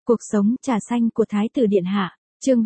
Cuộc sống trà xanh của Thái tử Điện Hạ, chương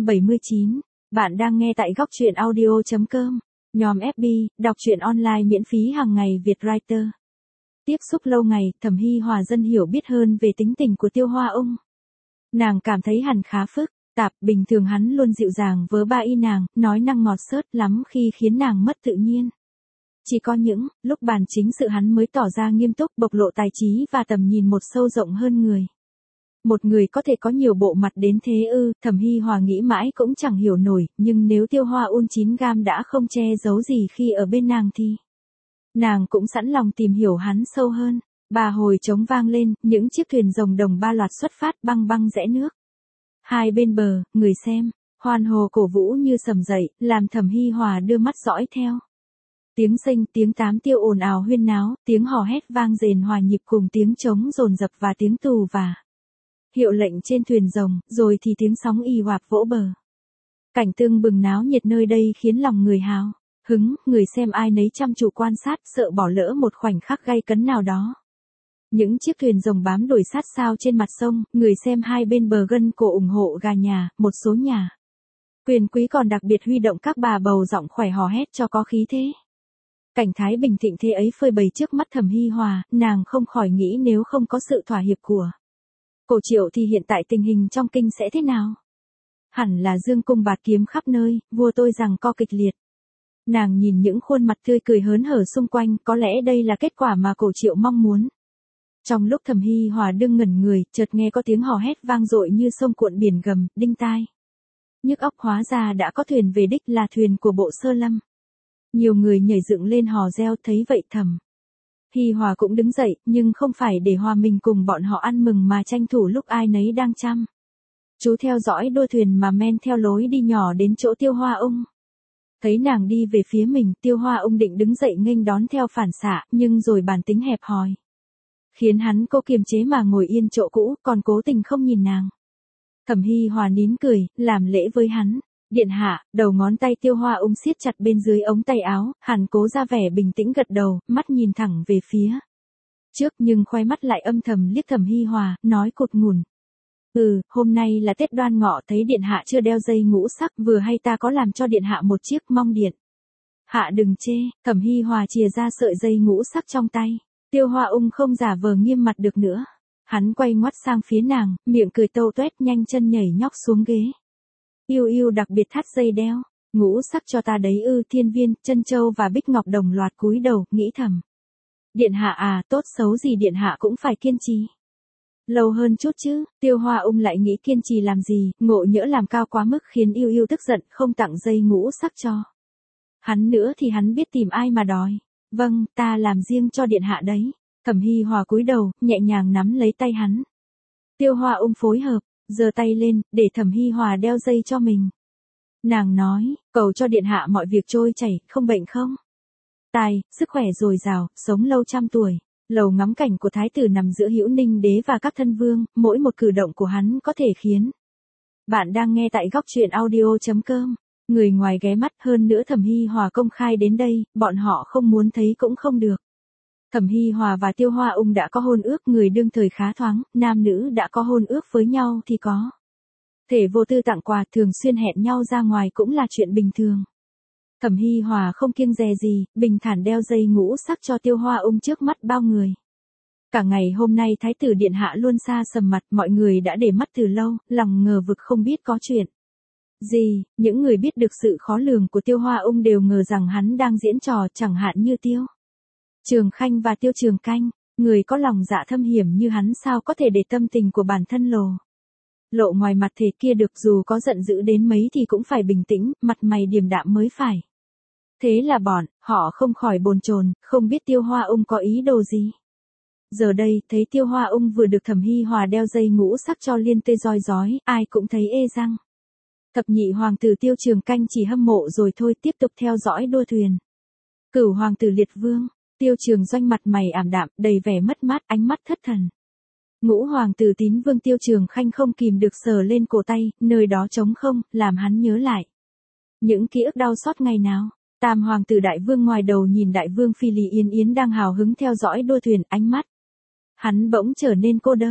379. Bạn đang nghe tại góc truyện audio.com. Nhóm FB, đọc truyện online miễn phí hàng ngày Việt Writer. Tiếp xúc lâu ngày, Thẩm Hy Hòa dần hiểu biết hơn về tính tình của Tiêu Hoa Ung. Nàng cảm thấy hắn khá phức tạp, bình thường hắn luôn dịu dàng vớ ba y nàng, nói năng ngọt xớt lắm khi khiến nàng mất tự nhiên. Chỉ có những lúc bàn chính sự hắn mới tỏ ra nghiêm túc, bộc lộ tài trí và tầm nhìn một sâu rộng hơn người. Một người có thể có nhiều bộ mặt đến thế ư? Thẩm Hy Hòa nghĩ mãi cũng chẳng hiểu nổi, nhưng nếu Tiêu Hoa Ung 9 gam đã không che giấu gì khi ở bên nàng thì nàng cũng sẵn lòng tìm hiểu hắn sâu hơn. Bà hồi trống vang lên, những chiếc thuyền rồng đồng ba loạt xuất phát băng băng rẽ nước. Hai bên bờ, người xem hoan hô cổ vũ như sầm dậy, làm Thẩm Hy Hòa đưa mắt dõi theo. Tiếng sênh, tiếng tám tiêu ồn ào huyên náo, tiếng hò hét vang rền hòa nhịp cùng tiếng trống dồn dập và tiếng tù và hiệu lệnh trên thuyền rồng, rồi thì tiếng sóng ì oạp vỗ bờ. Cảnh tưng bừng náo nhiệt nơi đây khiến lòng người hào hứng, người xem ai nấy chăm chú quan sát, sợ bỏ lỡ một khoảnh khắc gay cấn nào đó. Những chiếc thuyền rồng bám đuổi sát sao trên mặt sông, người xem hai bên bờ gân cổ ủng hộ gà nhà, một số nhà quyền quý còn đặc biệt huy động các bà bầu giọng khỏe hò hét cho có khí thế. Cảnh thái bình thịnh thế ấy phơi bày trước mắt Thẩm Hy Hòa, nàng không khỏi nghĩ nếu không có sự thỏa hiệp của Cổ Triệu thì hiện tại tình hình trong kinh sẽ thế nào? Hẳn là dương cung bạt kiếm khắp nơi, vua tôi rằng co kịch liệt. Nàng nhìn những khuôn mặt tươi cười hớn hở xung quanh, có lẽ đây là kết quả mà Cổ Triệu mong muốn. Trong lúc Thẩm Hy Hòa đương ngẩn người, chợt nghe có tiếng hò hét vang dội như sông cuộn biển gầm, đinh tai nhức óc, hóa ra đã có thuyền về đích, là thuyền của Bộ Sơ Lâm. Nhiều người nhảy dựng lên hò reo, thấy vậy Thẩm Hy Hòa cũng đứng dậy, nhưng không phải để hòa mình cùng bọn họ ăn mừng mà tranh thủ lúc ai nấy đang chăm chú theo dõi đua thuyền mà men theo lối đi nhỏ đến chỗ Tiêu Hoa Ung. Thấy nàng đi về phía mình, Tiêu Hoa Ung định đứng dậy nghênh đón theo phản xạ, nhưng rồi bản tính hẹp hòi khiến hắn cố kiềm chế mà ngồi yên chỗ cũ, còn cố tình không nhìn nàng. Thẩm Hy Hòa nín cười, làm lễ với hắn. Điện hạ, đầu ngón tay Tiêu Hoa Ung siết chặt bên dưới ống tay áo, hắn cố ra vẻ bình tĩnh gật đầu, mắt nhìn thẳng về phía trước nhưng khoe mắt lại âm thầm liếc Thẩm Hy Hòa, nói cụt ngùn. Hôm nay là Tết Đoan Ngọ, thấy điện hạ chưa đeo dây ngũ sắc, vừa hay ta có làm cho điện hạ một chiếc, mong điện hạ đừng chê. Thẩm Hy Hòa chìa ra sợi dây ngũ sắc trong tay. Tiêu Hoa Ung không giả vờ nghiêm mặt được nữa. Hắn quay ngoắt sang phía nàng, miệng cười tâu tuét, nhanh chân nhảy nhóc xuống ghế. Yêu yêu đặc biệt thắt dây đeo, ngũ sắc cho ta đấy ư? Thiên Viên, Chân Châu và Bích Ngọc đồng loạt cúi đầu, nghĩ thầm. Điện hạ à, tốt xấu gì điện hạ cũng phải kiên trì lâu hơn chút chứ. Tiêu Hoa Ung lại nghĩ kiên trì làm gì, ngộ nhỡ làm cao quá mức khiến yêu yêu tức giận, không tặng dây ngũ sắc cho hắn nữa thì hắn biết tìm ai mà đòi. Vâng, ta làm riêng cho điện hạ đấy. Thẩm Hy Hòa cúi đầu, nhẹ nhàng nắm lấy tay hắn. Tiêu Hoa Ung phối hợp, giơ tay lên, để Thẩm Hy Hòa đeo dây cho mình. Nàng nói, cầu cho điện hạ mọi việc trôi chảy, không bệnh không tai, sức khỏe dồi dào, sống lâu trăm tuổi. Lầu ngắm cảnh của thái tử nằm giữa Hữu Ninh đế và các thân vương, mỗi một cử động của hắn có thể khiến bạn đang nghe tại góc truyện audio.com. Người ngoài ghé mắt, hơn nữa Thẩm Hy Hòa công khai đến đây, bọn họ không muốn thấy cũng không được. Thẩm Hy Hòa và Tiêu Hoa Ung đã có hôn ước, người đương thời khá thoáng, nam nữ đã có hôn ước với nhau thì có thể vô tư tặng quà, thường xuyên hẹn nhau ra ngoài cũng là chuyện bình thường. Thẩm Hy Hòa không kiêng dè gì, bình thản đeo dây ngũ sắc cho Tiêu Hoa Ung trước mắt bao người. Cả ngày hôm nay Thái tử Điện Hạ luôn xa sầm mặt, mọi người đã để mắt từ lâu, lòng ngờ vực không biết có chuyện gì. Những người biết được sự khó lường của Tiêu Hoa Ung đều ngờ rằng hắn đang diễn trò, chẳng hạn như Tiêu Trường Khanh và Tiêu Trường Canh. Người có lòng dạ thâm hiểm như hắn sao có thể để tâm tình của bản thân lộ ngoài mặt thế kia được, dù có giận dữ đến mấy thì cũng phải bình tĩnh, mặt mày điềm đạm mới phải. Thế là họ không khỏi bồn chồn, không biết Tiêu Hoa Ung có ý đồ gì. Giờ đây, thấy Tiêu Hoa Ung vừa được Thẩm Hy Hòa đeo dây ngũ sắc cho liên tê roi rói, ai cũng thấy ê răng. Thập nhị hoàng tử Tiêu Trường Canh chỉ hâm mộ rồi thôi, tiếp tục theo dõi đua thuyền. Cửu hoàng tử Liệt Vương, Tiêu Trường Doanh mặt mày ảm đạm, đầy vẻ mất mát, ánh mắt thất thần. Ngũ hoàng tử Tín Vương Tiêu Trường Khanh không kìm được sờ lên cổ tay, nơi đó trống không, làm hắn nhớ lại những ký ức đau xót ngày nào. Tam hoàng tử Đại Vương ngoài đầu nhìn Đại Vương Phi Lý Yến Yến đang hào hứng theo dõi đua thuyền, ánh mắt hắn bỗng trở nên cô đơn.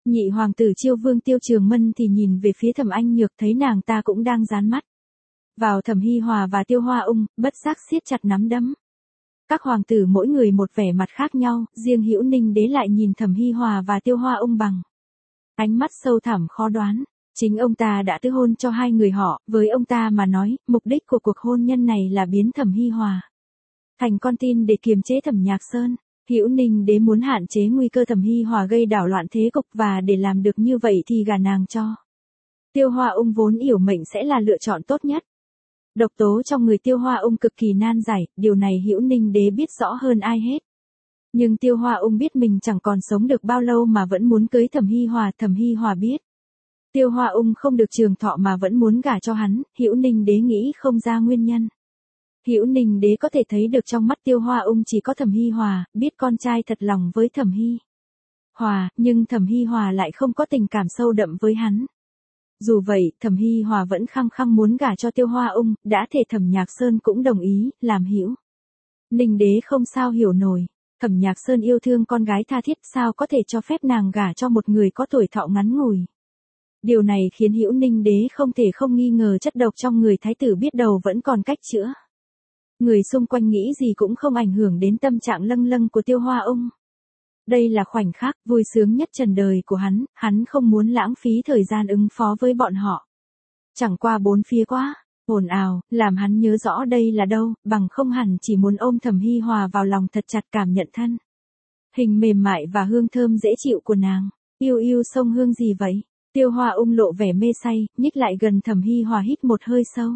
Nhị hoàng tử Chiêu Vương Tiêu Trường Mân thì nhìn về phía Thẩm Anh Nhược, thấy nàng ta cũng đang dán mắt vào Thẩm Hi Hòa và Tiêu Hoa Ung, bất giác siết chặt nắm đấm. Các hoàng tử mỗi người một vẻ mặt khác nhau, riêng Hữu Ninh Đế lại nhìn Thẩm Hi Hòa và Tiêu Hoa Ung bằng ánh mắt sâu thẳm khó đoán. Chính ông ta đã tư hôn cho hai người họ, với ông ta mà nói, mục đích của cuộc hôn nhân này là biến Thẩm Hi Hòa thành con tin để kiềm chế Thẩm Nhạc Sơn. Hữu Ninh Đế muốn hạn chế nguy cơ Thẩm Hi Hòa gây đảo loạn thế cục, và để làm được như vậy thì gả nàng cho Tiêu Hoa Ung vốn yểu mệnh sẽ là lựa chọn tốt nhất. Độc tố trong người Tiêu Hoa Ung cực kỳ nan giải, điều này Hữu Ninh Đế biết rõ hơn ai hết. Nhưng Tiêu Hoa Ung biết mình chẳng còn sống được bao lâu mà vẫn muốn cưới Thẩm Hi Hòa. Thẩm Hi Hòa biết Tiêu Hoa Ung không được trường thọ mà vẫn muốn gả cho hắn, Hữu Ninh Đế nghĩ không ra nguyên nhân. Hữu Ninh Đế có thể thấy được trong mắt Tiêu Hoa Ung chỉ có Thẩm Hi Hòa, biết con trai thật lòng với Thẩm Hi Hòa, nhưng Thẩm Hi Hòa lại không có tình cảm sâu đậm với hắn. Dù vậy, Thẩm Hi Hòa vẫn khăng khăng muốn gả cho Tiêu Hoa Ung, đã thể Thẩm Nhạc Sơn cũng đồng ý, làm Hữu Ninh Đế không sao hiểu nổi. Thẩm Nhạc Sơn yêu thương con gái tha thiết, sao có thể cho phép nàng gả cho một người có tuổi thọ ngắn ngủi. Điều này khiến Hữu Ninh Đế không thể không nghi ngờ chất độc trong người thái tử biết đầu vẫn còn cách chữa. Người xung quanh nghĩ gì cũng không ảnh hưởng đến tâm trạng lâng lâng của Tiêu Hoa Ung. Đây là khoảnh khắc vui sướng nhất trần đời của hắn không muốn lãng phí thời gian ứng phó với bọn họ. Chẳng qua bốn phía quá ồn ào, làm hắn nhớ rõ đây là đâu, bằng không hẳn chỉ muốn ôm Thẩm Hi Hòa vào lòng thật chặt, cảm nhận thân hình mềm mại và hương thơm dễ chịu của nàng. Yêu yêu sông hương gì vậy? Tiêu Hoa Ung lộ vẻ mê say, nhích lại gần Thẩm Hi Hòa hít một hơi sâu.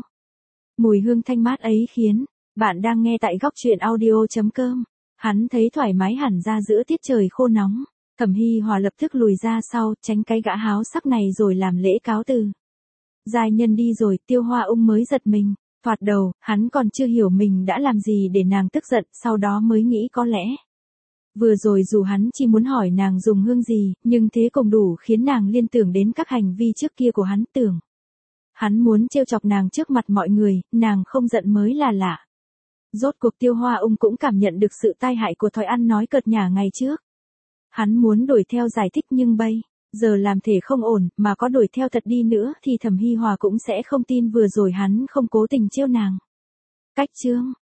Mùi hương thanh mát ấy khiến bạn đang nghe tại góc truyện audio.com. Hắn thấy thoải mái hẳn ra giữa tiết trời khô nóng. Thẩm Hi Hòa lập tức lùi ra sau, tránh cái gã háo sắc này rồi làm lễ cáo từ. Giai nhân đi rồi, Tiêu Hoa Ung mới giật mình. Thoạt đầu, hắn còn chưa hiểu mình đã làm gì để nàng tức giận, sau đó mới nghĩ có lẽ vừa rồi dù hắn chỉ muốn hỏi nàng dùng hương gì, nhưng thế cũng đủ khiến nàng liên tưởng đến các hành vi trước kia của hắn, tưởng hắn muốn trêu chọc nàng trước mặt mọi người, nàng không giận mới là lạ. Rốt cuộc Tiêu Hoa Ung cũng cảm nhận được sự tai hại của thói ăn nói cợt nhả ngày trước. Hắn muốn đuổi theo giải thích nhưng bây giờ làm thể không ổn, mà có đuổi theo thật đi nữa thì Thẩm Hi Hòa cũng sẽ không tin vừa rồi hắn không cố tình trêu nàng. Cách chương